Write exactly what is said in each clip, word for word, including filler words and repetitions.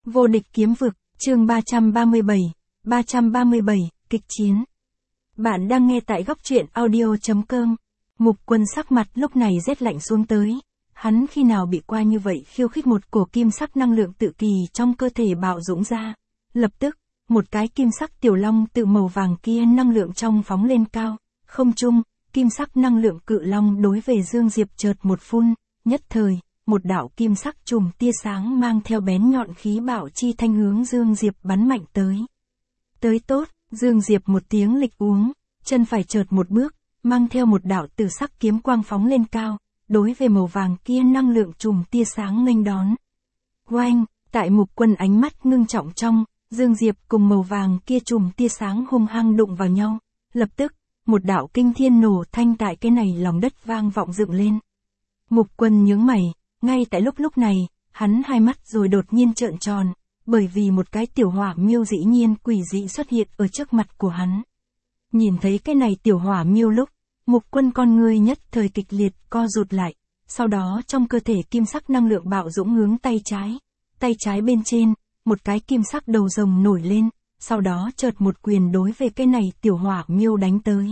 Vô địch kiếm vực, chương ba trăm ba mươi bảy, ba trăm ba mươi bảy, kịch chiến. Bạn đang nghe tại góc truyện audio.com. Mục Quân sắc mặt lúc này rét lạnh xuống tới. Hắn khi nào bị qua như vậy khiêu khích một cổ kim sắc năng lượng tự kỳ trong cơ thể bạo dũng ra. Lập tức, một cái kim sắc tiểu long tự màu vàng kia năng lượng trong phóng lên cao. Không trung, kim sắc năng lượng cự long đối về Dương Diệp chợt một phun, nhất thời. Một đạo kim sắc chùm tia sáng mang theo bén nhọn khí bạo chi thanh hướng Dương Diệp bắn mạnh tới. Tới tốt, Dương Diệp một tiếng lịch uống, chân phải chợt một bước, mang theo một đạo tử sắc kiếm quang phóng lên cao, đối về màu vàng kia năng lượng chùm tia sáng nghênh đón. Oanh, tại Mục Quân ánh mắt ngưng trọng trong, Dương Diệp cùng màu vàng kia chùm tia sáng hung hăng đụng vào nhau, lập tức, một đạo kinh thiên nổ thanh tại cái này lòng đất vang vọng dựng lên. Mục Quân nhướng mày. Ngay tại lúc lúc này, hắn hai mắt rồi đột nhiên trợn tròn, bởi vì một cái tiểu hỏa miêu dĩ nhiên quỷ dị xuất hiện ở trước mặt của hắn. Nhìn thấy cái này tiểu hỏa miêu lúc, Mục Quân con ngươi nhất thời kịch liệt co rụt lại, sau đó trong cơ thể kim sắc năng lượng bạo dũng hướng tay trái, tay trái bên trên, một cái kim sắc đầu rồng nổi lên, sau đó chợt một quyền đối về cái này tiểu hỏa miêu đánh tới.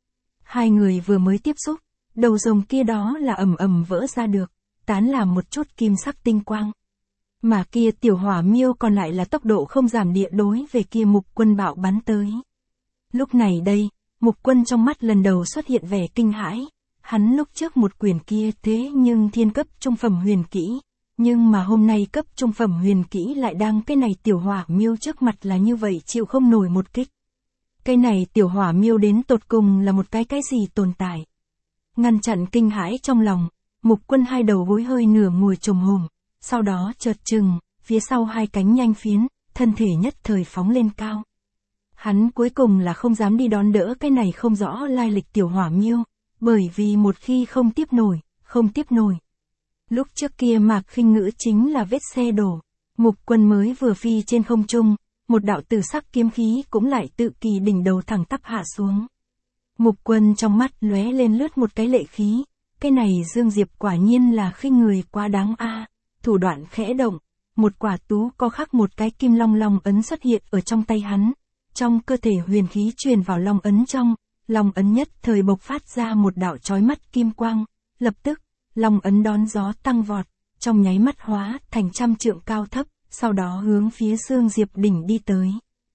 Hai người vừa mới tiếp xúc, đầu rồng kia đó là ầm ầm vỡ ra được. Tán làm một chút kim sắc tinh quang. Mà kia tiểu hỏa miêu còn lại là tốc độ không giảm địa đối về kia Mục Quân bạo bắn tới. Lúc này đây, Mục Quân trong mắt lần đầu xuất hiện vẻ kinh hãi. Hắn lúc trước một quyền kia thế nhưng thiên cấp trung phẩm huyền kỹ. Nhưng mà hôm nay cấp trung phẩm huyền kỹ lại đang cái này tiểu hỏa miêu trước mặt là như vậy chịu không nổi một kích. Cái này tiểu hỏa miêu đến tột cùng là một cái cái gì tồn tại. Ngăn chặn kinh hãi trong lòng. Mục Quân hai đầu gối hơi nửa ngồi trồm hổm, sau đó chợt chừng, phía sau hai cánh nhanh phiến, thân thể nhất thời phóng lên cao. Hắn cuối cùng là không dám đi đón đỡ cái này không rõ lai lịch tiểu hỏa miêu, bởi vì một khi không tiếp nổi, không tiếp nổi. Lúc trước kia Mạc Khinh Ngữ chính là vết xe đổ, Mục Quân mới vừa phi trên không trung, một đạo tử sắc kiếm khí cũng lại tự kỳ đỉnh đầu thẳng tắp hạ xuống. Mục Quân trong mắt lóe lên lướt một cái lệ khí. Cái này Dương Diệp quả nhiên là khinh người quá đáng a. Thủ đoạn khẽ động, một quả tú có khắc một cái kim long long ấn xuất hiện ở trong tay hắn. Trong cơ thể huyền khí truyền vào long ấn trong, long ấn nhất thời bộc phát ra một đạo chói mắt kim quang. Lập tức, long ấn đón gió tăng vọt, trong nháy mắt hóa thành trăm trượng cao thấp, sau đó hướng phía Dương Diệp đỉnh đi tới.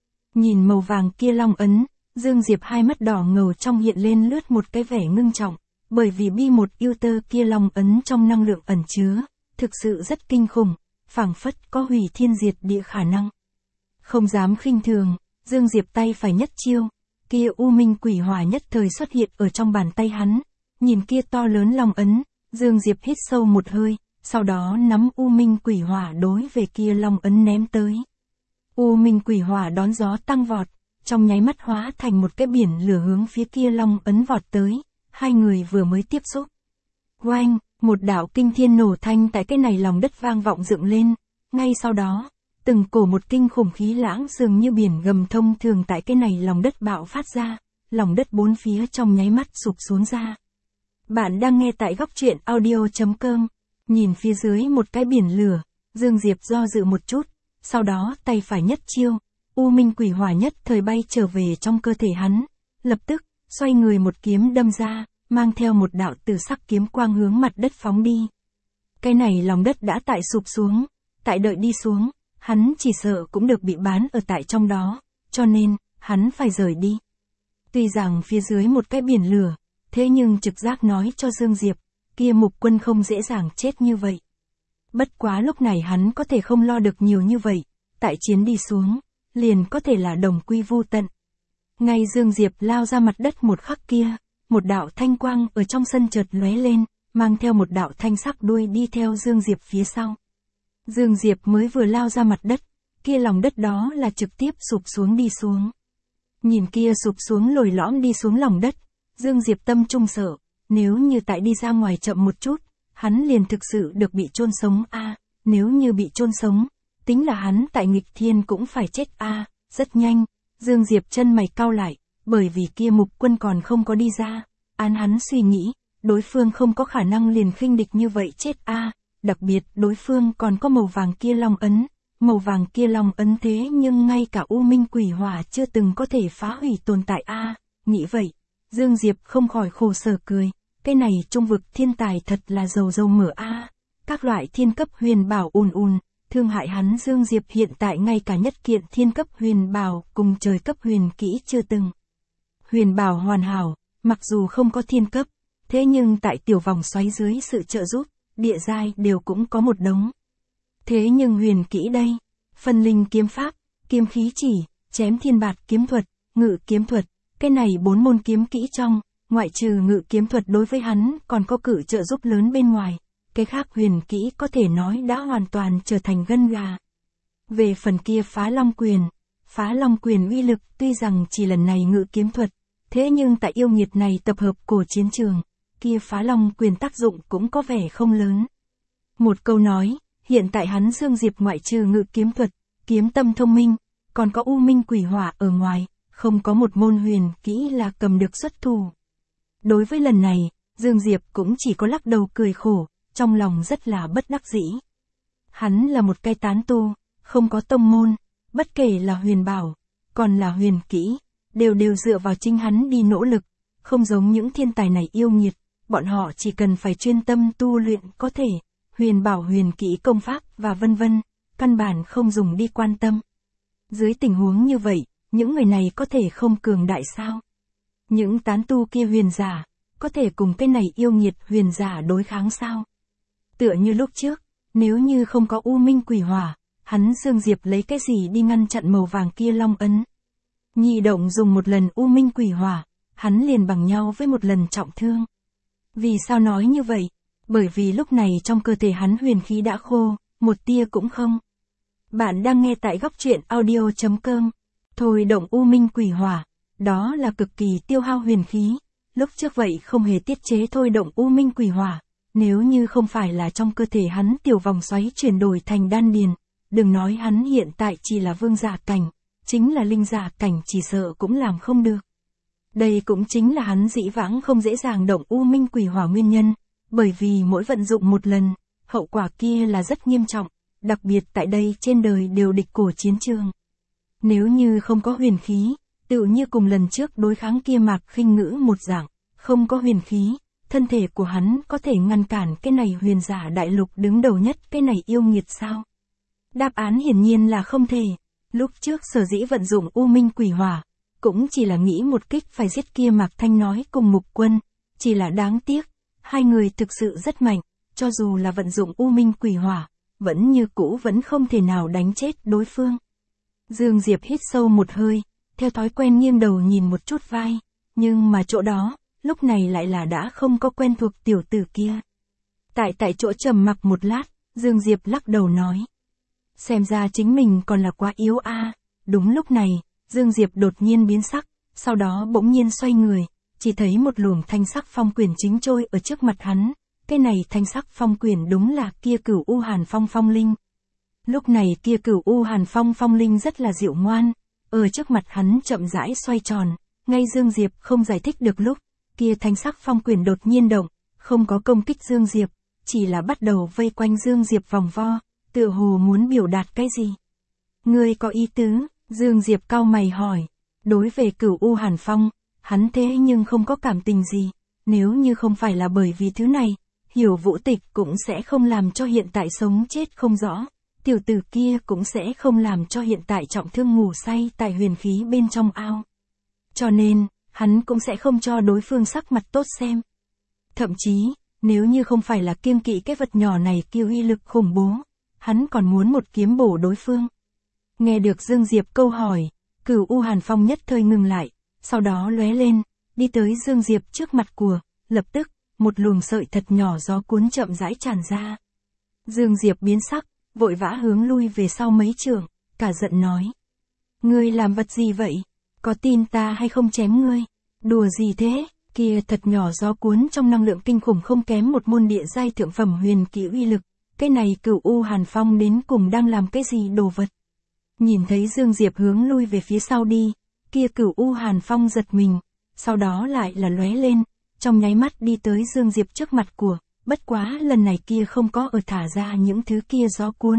Nhìn màu vàng kia long ấn, Dương Diệp hai mắt đỏ ngầu trong hiện lên lướt một cái vẻ ngưng trọng. Bởi vì bi một yêu tơ kia long ấn trong năng lượng ẩn chứa, thực sự rất kinh khủng, phảng phất có hủy thiên diệt địa khả năng. Không dám khinh thường, Dương Diệp tay phải nhất chiêu, kia u minh quỷ hỏa nhất thời xuất hiện ở trong bàn tay hắn. Nhìn kia to lớn long ấn, Dương Diệp hít sâu một hơi, sau đó nắm u minh quỷ hỏa đối về kia long ấn ném tới. U minh quỷ hỏa đón gió tăng vọt, trong nháy mắt hóa thành một cái biển lửa hướng phía kia long ấn vọt tới. Hai người vừa mới tiếp xúc. Oanh, một đạo kinh thiên nổ thanh tại cái này lòng đất vang vọng dựng lên. Ngay sau đó, từng cổ một kinh khủng khí lãng dường như biển gầm thông thường tại cái này lòng đất bạo phát ra. Lòng đất bốn phía trong nháy mắt sụp xuống ra. Bạn đang nghe tại góc truyện audio.com. Nhìn phía dưới một cái biển lửa, Dương Diệp do dự một chút. Sau đó tay phải nhất chiêu, u minh quỷ hỏa nhất thời bay trở về trong cơ thể hắn. Lập tức, xoay người một kiếm đâm ra, mang theo một đạo tử sắc kiếm quang hướng mặt đất phóng đi. Cái này lòng đất đã tại sụp xuống, tại đợi đi xuống, hắn chỉ sợ cũng được bị bán ở tại trong đó, cho nên, hắn phải rời đi. Tuy rằng phía dưới một cái biển lửa, thế nhưng trực giác nói cho Dương Diệp, kia Mục Quân không dễ dàng chết như vậy. Bất quá lúc này hắn có thể không lo được nhiều như vậy, tại chiến đi xuống, liền có thể là đồng quy vu tận. Ngay Dương Diệp lao ra mặt đất một khắc kia, một đạo thanh quang ở trong sân chợt lóe lên, mang theo một đạo thanh sắc đuôi đi theo Dương Diệp phía sau. Dương Diệp mới vừa lao ra mặt đất, kia lòng đất đó là trực tiếp sụp xuống đi xuống. Nhìn kia sụp xuống lồi lõm đi xuống lòng đất, Dương Diệp tâm trung sợ, nếu như tại đi ra ngoài chậm một chút, hắn liền thực sự được bị chôn sống a, à, nếu như bị chôn sống, tính là hắn tại nghịch thiên cũng phải chết a, à, rất nhanh. Dương Diệp chân mày cau lại, bởi vì kia Mục Quân còn không có đi ra, án hắn suy nghĩ, đối phương không có khả năng liền khinh địch như vậy chết a, à, đặc biệt đối phương còn có màu vàng kia long ấn, màu vàng kia long ấn thế nhưng ngay cả u minh quỷ hỏa chưa từng có thể phá hủy tồn tại a. Nghĩ vậy, Dương Diệp không khỏi khổ sở cười, cái này trung vực thiên tài thật là giàu giàu mở a. Các loại thiên cấp huyền bảo ùn ùn, thương hại hắn Dương Diệp hiện tại ngay cả nhất kiện thiên cấp huyền bảo cùng trời cấp huyền kỹ chưa từng. Huyền bảo hoàn hảo, mặc dù không có thiên cấp, thế nhưng tại tiểu vòng xoáy dưới sự trợ giúp, địa giai đều cũng có một đống. Thế nhưng huyền kỹ đây, phân linh kiếm pháp, kiếm khí chỉ, chém thiên bạt kiếm thuật, ngự kiếm thuật, cái này bốn môn kiếm kỹ trong, ngoại trừ ngự kiếm thuật đối với hắn còn có cử trợ giúp lớn bên ngoài, cái khác huyền kỹ có thể nói đã hoàn toàn trở thành gân gà. Về phần kia phá long quyền, phá long quyền uy lực tuy rằng chỉ lần này ngự kiếm thuật, thế nhưng tại yêu nghiệt này tập hợp cổ chiến trường, kia phá long quyền tác dụng cũng có vẻ không lớn. Một câu nói, hiện tại hắn Dương Diệp ngoại trừ ngự kiếm thuật, kiếm tâm thông minh, còn có u minh quỷ hỏa ở ngoài, không có một môn huyền kỹ là cầm được xuất thủ. Đối với lần này, Dương Diệp cũng chỉ có lắc đầu cười khổ, trong lòng rất là bất đắc dĩ. Hắn là một cái tán tu, không có tông môn, bất kể là huyền bảo, còn là huyền kỹ, đều đều dựa vào chính hắn đi nỗ lực, không giống những thiên tài này yêu nghiệt, bọn họ chỉ cần phải chuyên tâm tu luyện có thể, huyền bảo huyền kỹ công pháp và vân vân, căn bản không dùng đi quan tâm. Dưới tình huống như vậy, những người này có thể không cường đại sao? Những tán tu kia huyền giả, có thể cùng cái này yêu nghiệt huyền giả đối kháng sao? Tựa như lúc trước, nếu như không có u minh quỷ hỏa, hắn Dương Diệp lấy cái gì đi ngăn chặn màu vàng kia long ấn? Nhi động dùng một lần u minh quỷ hỏa, hắn liền bằng nhau với một lần trọng thương. Vì sao nói như vậy? Bởi vì lúc này trong cơ thể hắn huyền khí đã khô, một tia cũng không. Bạn đang nghe tại góc truyện audio chấm com. Thôi động u minh quỷ hỏa, đó là cực kỳ tiêu hao huyền khí. Lúc trước vậy không hề tiết chế thôi động u minh quỷ hỏa, nếu như không phải là trong cơ thể hắn tiểu vòng xoáy chuyển đổi thành đan điền, đừng nói hắn hiện tại chỉ là vương giả cảnh, chính là linh giả cảnh chỉ sợ cũng làm không được. Đây cũng chính là hắn dĩ vãng không dễ dàng động u minh quỷ hỏa nguyên nhân, bởi vì mỗi vận dụng một lần, hậu quả kia là rất nghiêm trọng, đặc biệt tại đây trên đời đều địch cổ chiến trường. Nếu như không có huyền khí, tự như cùng lần trước đối kháng kia Mạc Khinh Ngữ một dạng, không có huyền khí, thân thể của hắn có thể ngăn cản cái này huyền giả đại lục đứng đầu nhất cái này yêu nghiệt sao? Đáp án hiển nhiên là không thể. Lúc trước sở dĩ vận dụng u minh quỷ hỏa, cũng chỉ là nghĩ một kích phải giết kia Mạc Thanh nói cùng Mục Quân, chỉ là đáng tiếc, hai người thực sự rất mạnh, cho dù là vận dụng u minh quỷ hỏa, vẫn như cũ vẫn không thể nào đánh chết đối phương. Dương Diệp hít sâu một hơi, theo thói quen nghiêng đầu nhìn một chút vai, nhưng mà chỗ đó, lúc này lại là đã không có quen thuộc tiểu tử kia. Tại tại chỗ trầm mặc một lát, Dương Diệp lắc đầu nói. Xem ra chính mình còn là quá yếu a. À. Đúng lúc này, Dương Diệp đột nhiên biến sắc, sau đó bỗng nhiên xoay người, chỉ thấy một luồng thanh sắc phong quyển chính trôi ở trước mặt hắn, cái này thanh sắc phong quyển đúng là kia Cửu U Hàn Phong phong linh. Lúc này kia Cửu U Hàn Phong phong linh rất là dịu ngoan, ở trước mặt hắn chậm rãi xoay tròn, ngay Dương Diệp không giải thích được lúc, kia thanh sắc phong quyển đột nhiên động, không có công kích Dương Diệp, chỉ là bắt đầu vây quanh Dương Diệp vòng vo, tựa hồ muốn biểu đạt cái gì. Ngươi có ý tứ? Dương Diệp cau mày hỏi. Đối về Cửu U Hàn Phong, hắn thế nhưng không có cảm tình gì, nếu như không phải là bởi vì thứ này, Hiểu Vũ Tịch cũng sẽ không làm cho hiện tại sống chết không rõ, tiểu tử kia cũng sẽ không làm cho hiện tại trọng thương ngủ say tại huyền khí bên trong ao. Cho nên, hắn cũng sẽ không cho đối phương sắc mặt tốt xem. Thậm chí, nếu như không phải là kiêng kỵ cái vật nhỏ này kiêu uy lực khủng bố, hắn còn muốn một kiếm bổ đối phương. Nghe được Dương Diệp câu hỏi, Cửu U Hàn Phong nhất thời ngừng lại, sau đó lóe lên, đi tới Dương Diệp trước mặt của, lập tức, một luồng sợi thật nhỏ gió cuốn chậm rãi tràn ra. Dương Diệp biến sắc, vội vã hướng lui về sau mấy trượng, cả giận nói. Ngươi làm vật gì vậy? Có tin ta hay không chém ngươi? Đùa gì thế? Kia thật nhỏ gió cuốn trong năng lượng kinh khủng không kém một môn địa giai thượng phẩm huyền kỹ uy lực. Cái này Cửu U Hàn Phong đến cùng đang làm cái gì đồ vật? Nhìn thấy Dương Diệp hướng lui về phía sau đi, kia Cửu U Hàn Phong giật mình, sau đó lại là lóe lên, trong nháy mắt đi tới Dương Diệp trước mặt của, bất quá lần này kia không có ở thả ra những thứ kia gió cuốn,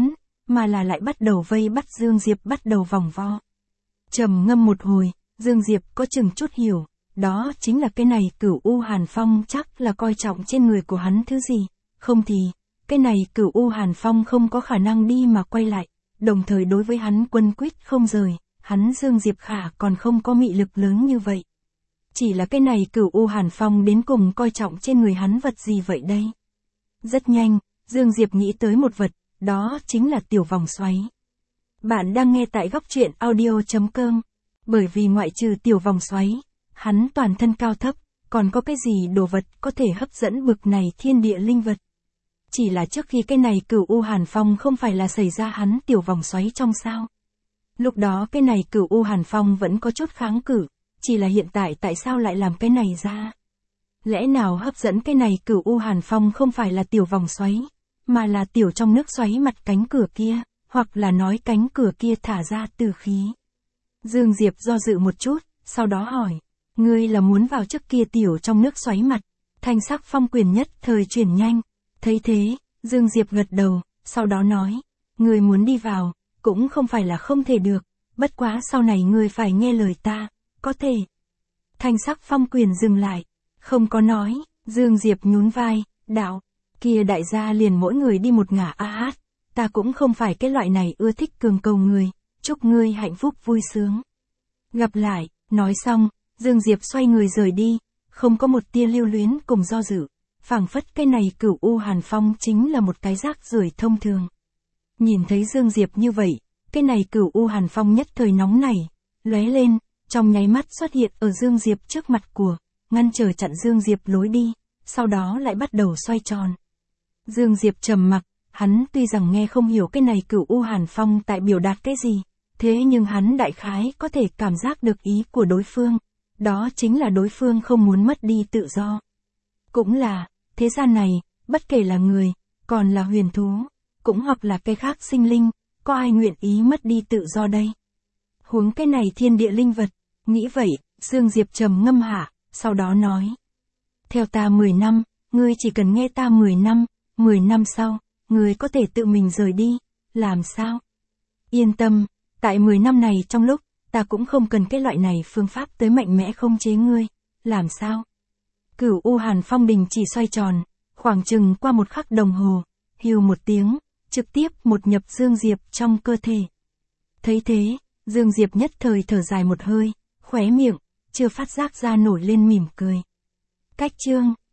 mà là lại bắt đầu vây bắt Dương Diệp bắt đầu vòng vo. Trầm ngâm một hồi, Dương Diệp có chừng chút hiểu, đó chính là cái này Cửu U Hàn Phong chắc là coi trọng trên người của hắn thứ gì, không thì, cái này Cửu U Hàn Phong không có khả năng đi mà quay lại, đồng thời đối với hắn quấn quýt không rời, hắn Dương Diệp Khả còn không có mị lực lớn như vậy. Chỉ là cái này Cửu U Hàn Phong đến cùng coi trọng trên người hắn vật gì vậy đây? Rất nhanh, Dương Diệp nghĩ tới một vật, đó chính là tiểu vòng xoáy. Bạn đang nghe tại góc truyện audio chấm com. Bởi vì ngoại trừ tiểu vòng xoáy, hắn toàn thân cao thấp, còn có cái gì đồ vật có thể hấp dẫn bực này thiên địa linh vật. Chỉ là trước khi cái này Cửu U Hàn Phong không phải là xảy ra hắn tiểu vòng xoáy trong sao. Lúc đó cái này Cửu U Hàn Phong vẫn có chút kháng cự, chỉ là hiện tại tại sao lại làm cái này ra? Lẽ nào hấp dẫn cái này Cửu U Hàn Phong không phải là tiểu vòng xoáy, mà là tiểu trong nước xoáy mặt cánh cửa kia, hoặc là nói cánh cửa kia thả ra từ khí. Dương Diệp do dự một chút, sau đó hỏi, ngươi là muốn vào trước kia tiểu trong nước xoáy mặt? Thanh sắc Phong Quyền nhất thời chuyển nhanh, thấy thế, Dương Diệp gật đầu, sau đó nói, ngươi muốn đi vào, cũng không phải là không thể được, bất quá sau này ngươi phải nghe lời ta, có thể. Thanh sắc Phong Quyền dừng lại, không có nói, Dương Diệp nhún vai, đạo, kia đại gia liền mỗi người đi một ngả a hát, ta cũng không phải cái loại này ưa thích cường cầu người, chúc ngươi hạnh phúc vui sướng. Gặp lại, nói xong, Dương Diệp xoay người rời đi, không có một tia lưu luyến cùng do dự, phảng phất cái này Cửu U Hàn Phong chính là một cái rác rưởi thông thường. Nhìn thấy Dương Diệp như vậy, cái này Cửu U Hàn Phong nhất thời nóng nảy, lóe lên, trong nháy mắt xuất hiện ở Dương Diệp trước mặt của, ngăn trở chặn Dương Diệp lối đi, sau đó lại bắt đầu xoay tròn. Dương Diệp trầm mặc, hắn tuy rằng nghe không hiểu cái này Cửu U Hàn Phong tại biểu đạt cái gì, thế nhưng hắn đại khái có thể cảm giác được ý của đối phương, đó chính là đối phương không muốn mất đi tự do. Cũng là, thế gian này, bất kể là người, còn là huyền thú, cũng hoặc là cái khác sinh linh, có ai nguyện ý mất đi tự do đây? Huống cái này thiên địa linh vật, nghĩ vậy, Dương Diệp trầm ngâm hạ, sau đó nói. Theo ta mười năm, ngươi chỉ cần nghe ta mười năm, mười năm sau, ngươi có thể tự mình rời đi, làm sao? Yên tâm, tại mười năm này trong lúc, ta cũng không cần cái loại này phương pháp tới mạnh mẽ không chế ngươi, làm sao? Cửu U Hàn Phong đình chỉ xoay tròn, khoảng chừng qua một khắc đồng hồ, hưu một tiếng, trực tiếp một nhập Dương Diệp trong cơ thể. Thấy thế, Dương Diệp nhất thời thở dài một hơi, khóe miệng, chưa phát giác ra nổi lên mỉm cười. Cách chương